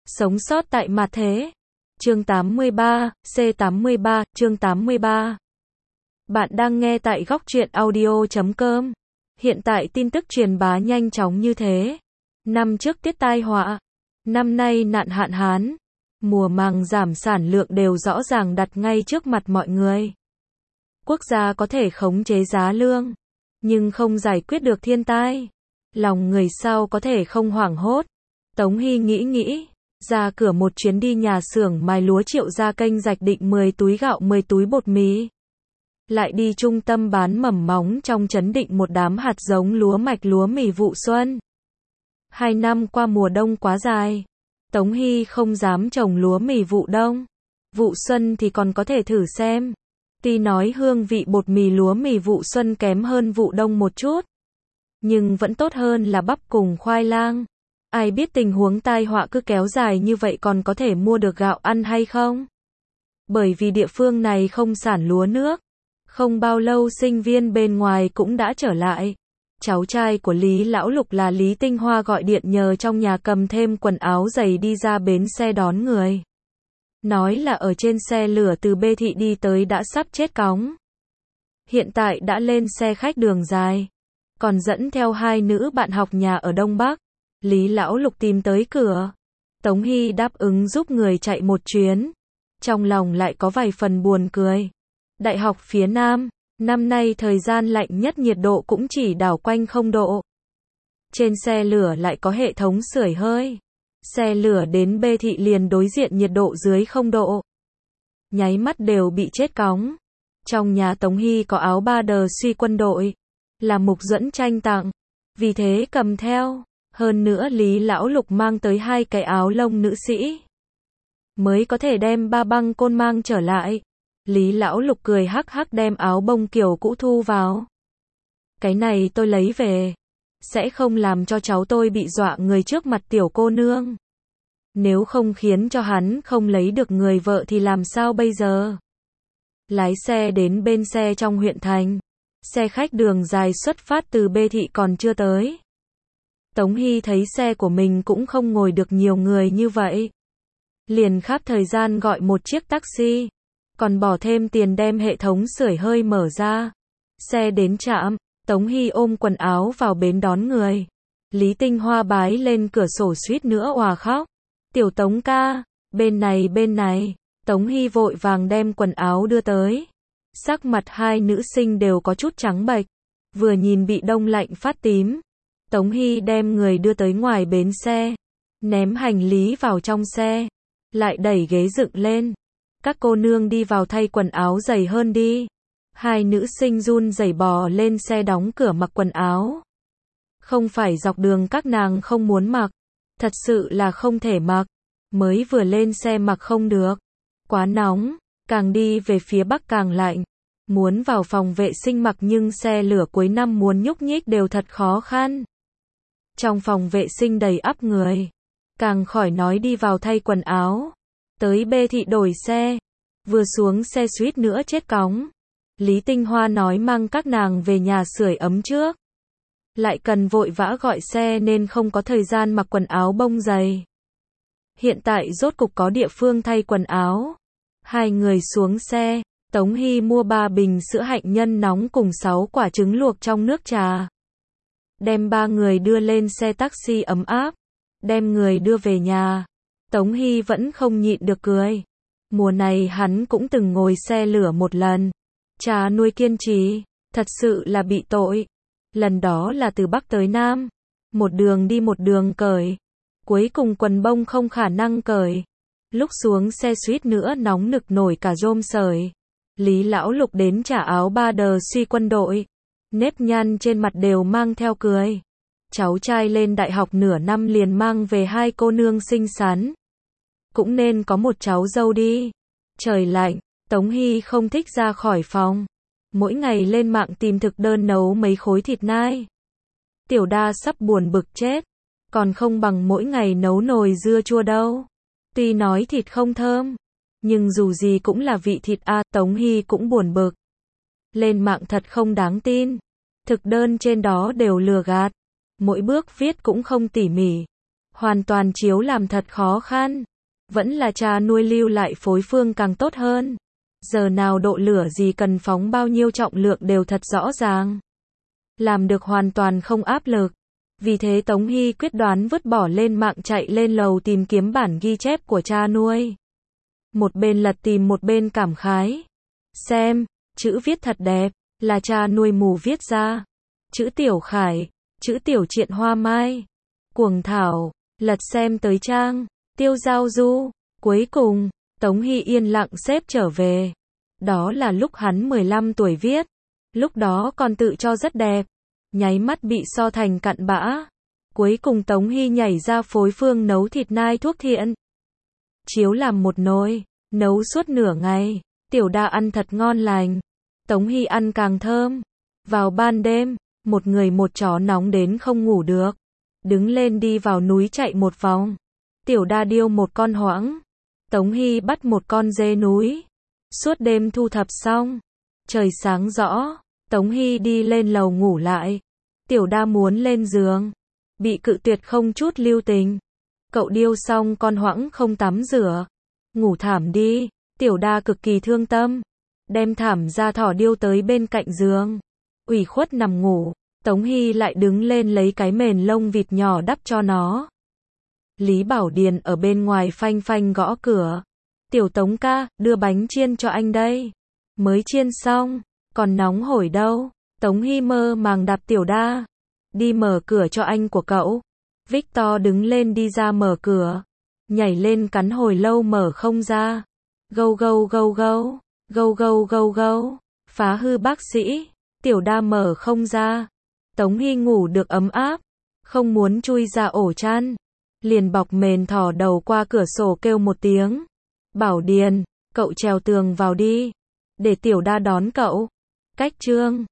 Sống sót tại mặt thế. Chương 83, C83, chương 83. Bạn đang nghe tại góc truyện audio.com. Hiện tại tin tức truyền bá nhanh chóng như thế. Năm trước tiết tai họa, năm nay nạn hạn hán, mùa màng giảm sản lượng đều rõ ràng đặt ngay trước mặt mọi người. Quốc gia có thể khống chế giá lương, nhưng không giải quyết được thiên tai. Lòng người sao có thể không hoảng hốt. Tống Hy nghĩ, ra cửa một chuyến đi nhà xưởng mài lúa Triệu ra kênh rạch định 10 túi gạo 10 túi bột mì. Lại đi trung tâm bán mầm móng trong trấn định một đám hạt giống lúa mạch lúa mì vụ xuân. 2 năm qua mùa đông quá dài, Tống Hy không dám trồng lúa mì vụ đông. Vụ xuân thì còn có thể thử xem. Tuy nói hương vị bột mì lúa mì vụ xuân kém hơn vụ đông một chút, nhưng vẫn tốt hơn là bắp cùng khoai lang. Ai biết tình huống tai họa cứ kéo dài như vậy còn có thể mua được gạo ăn hay không? Bởi vì địa phương này không sản lúa nước. Không bao lâu sinh viên bên ngoài cũng đã trở lại. Cháu trai của Lý Lão Lục là Lý Tinh Hoa gọi điện nhờ trong nhà cầm thêm quần áo giày đi ra bến xe đón người. Nói là ở trên xe lửa từ Bê Thị đi tới đã sắp chết cóng. Hiện tại đã lên xe khách đường dài, còn dẫn theo 2 nữ bạn học nhà ở Đông Bắc. Lý Lão Lục tìm tới cửa. Tống Hy đáp ứng giúp người chạy một chuyến. Trong lòng lại có vài phần buồn cười. Đại học phía Nam, năm nay thời gian lạnh nhất nhiệt độ cũng chỉ đảo quanh 0 độ. Trên xe lửa lại có hệ thống sưởi hơi. Xe lửa đến Bê Thị liền đối diện nhiệt độ dưới 0 độ. Nháy mắt đều bị chết cóng. Trong nhà Tống Hy có áo ba đờ suy quân đội, là Mục Duẫn Tranh tặng, vì thế cầm theo. Hơn nữa Lý Lão Lục mang tới 2 cái áo lông nữ sĩ, mới có thể đem ba băng côn mang trở lại. Lý Lão Lục cười hắc hắc đem áo bông kiểu cũ thu vào. Cái này tôi lấy về, sẽ không làm cho cháu tôi bị dọa người trước mặt tiểu cô nương. Nếu không khiến cho hắn không lấy được người vợ thì làm sao bây giờ? Lái xe đến bên xe trong huyện thành. Xe khách đường dài xuất phát từ Bê Thị còn chưa tới. Tống Hy thấy xe của mình cũng không ngồi được nhiều người như vậy. Liền khắp thời gian gọi một chiếc taxi, còn bỏ thêm tiền đem hệ thống sưởi hơi mở ra. Xe đến trạm, Tống Hy ôm quần áo vào bến đón người. Lý Tinh Hoa bái lên cửa sổ suýt nữa òa khóc. Tiểu Tống ca, bên này. Tống Hy vội vàng đem quần áo đưa tới. Sắc mặt 2 nữ sinh đều có chút trắng bệch, vừa nhìn bị đông lạnh phát tím. Tống Hy đem người đưa tới ngoài bến xe, ném hành lý vào trong xe, lại đẩy ghế dựng lên. Các cô nương đi vào thay quần áo dày hơn đi. 2 nữ sinh run rẩy bò lên xe đóng cửa mặc quần áo. Không phải dọc đường các nàng không muốn mặc, thật sự là không thể mặc. Mới vừa lên xe mặc không được, quá nóng, càng đi về phía Bắc càng lạnh. Muốn vào phòng vệ sinh mặc nhưng xe lửa cuối năm muốn nhúc nhích đều thật khó khăn. Trong phòng vệ sinh đầy ắp người, càng khỏi nói đi vào thay quần áo. Tới Bê Thị đổi xe, vừa xuống xe suýt nữa chết cóng. Lý Tinh Hoa nói mang các nàng về nhà sưởi ấm trước. Lại cần vội vã gọi xe nên không có thời gian mặc quần áo bông dày. Hiện tại rốt cục có địa phương thay quần áo. 2 người xuống xe, Tống Hy mua 3 bình sữa hạnh nhân nóng cùng 6 quả trứng luộc trong nước trà. Đem 3 người đưa lên xe taxi ấm áp, đem người đưa về nhà. Tống Hy vẫn không nhịn được cười. Mùa này hắn cũng từng ngồi xe lửa một lần. Cha nuôi kiên trì, thật sự là bị tội. Lần đó là từ Bắc tới Nam, một đường đi một đường cởi. Cuối cùng quần bông không khả năng cởi. Lúc xuống xe suýt nữa nóng nực nổi cả rôm sởi. Lý Lão Lục đến trả áo ba đờ suy quân đội. Nếp nhăn trên mặt đều mang theo cười. Cháu trai lên đại học nửa năm liền mang về 2 cô nương xinh xắn. Cũng nên có một cháu dâu đi. Trời lạnh, Tống Hy không thích ra khỏi phòng. Mỗi ngày lên mạng tìm thực đơn nấu mấy khối thịt nai. Tiểu Đa sắp buồn bực chết. Còn không bằng mỗi ngày nấu nồi dưa chua đâu. Tuy nói thịt không thơm, nhưng dù gì cũng là vị thịt a. Tống Hy cũng buồn bực. Lên mạng thật không đáng tin. Thực đơn trên đó đều lừa gạt. Mỗi bước viết cũng không tỉ mỉ. Hoàn toàn chiếu làm thật khó khăn. Vẫn là cha nuôi lưu lại phối phương càng tốt hơn. Giờ nào độ lửa gì cần phóng bao nhiêu trọng lượng đều thật rõ ràng. Làm được hoàn toàn không áp lực. Vì thế Tống Hy quyết đoán vứt bỏ lên mạng chạy lên lầu tìm kiếm bản ghi chép của cha nuôi. Một bên lật tìm một bên cảm khái. Xem, chữ viết thật đẹp, là cha nuôi mù viết ra. Chữ Tiểu Khải, chữ Tiểu Triện Hoa Mai, Cuồng Thảo, lật xem tới trang, Tiêu Giao Du. Cuối cùng, Tống Hy yên lặng xếp trở về. Đó là lúc hắn 15 tuổi viết. Lúc đó còn tự cho rất đẹp. Nháy mắt bị so thành cặn bã. Cuối cùng Tống Hy nhảy ra phối phương nấu thịt nai thuốc thiện. Chiếu làm một nồi, nấu suốt nửa ngày. Tiểu Đa ăn thật ngon lành. Tống Hy ăn càng thơm. Vào ban đêm, một người một chó nóng đến không ngủ được. Đứng lên đi vào núi chạy một vòng. Tiểu Đa điêu một con hoãng. Tống Hy bắt một con dê núi. Suốt đêm thu thập xong. Trời sáng rõ. Tống Hy đi lên lầu ngủ lại. Tiểu Đa muốn lên giường. Bị cự tuyệt không chút lưu tình. Cậu điêu xong con hoãng không tắm rửa. Ngủ thảm đi. Tiểu Đa cực kỳ thương tâm. Đem thảm ra thỏ điêu tới bên cạnh giường. Ủy khuất nằm ngủ. Tống Hy lại đứng lên lấy cái mền lông vịt nhỏ đắp cho nó. Lý Bảo Điền ở bên ngoài phanh phanh gõ cửa. Tiểu Tống ca, đưa bánh chiên cho anh đây. Mới chiên xong, còn nóng hổi đâu. Tống Hy mơ màng đạp Tiểu Đa. Đi mở cửa cho anh của cậu. Victor đứng lên đi ra mở cửa. Nhảy lên cắn hồi lâu mở không ra. Gâu gâu gâu gâu. Gâu gâu gâu gâu. Phá hư bác sĩ. Tiểu Đa mở không ra. Tống Hy ngủ được ấm áp. Không muốn chui ra ổ chăn. Liền bọc mền thò đầu qua cửa sổ kêu một tiếng. Bảo Điền, cậu trèo tường vào đi. Để Tiểu Đa đón cậu. Cách chương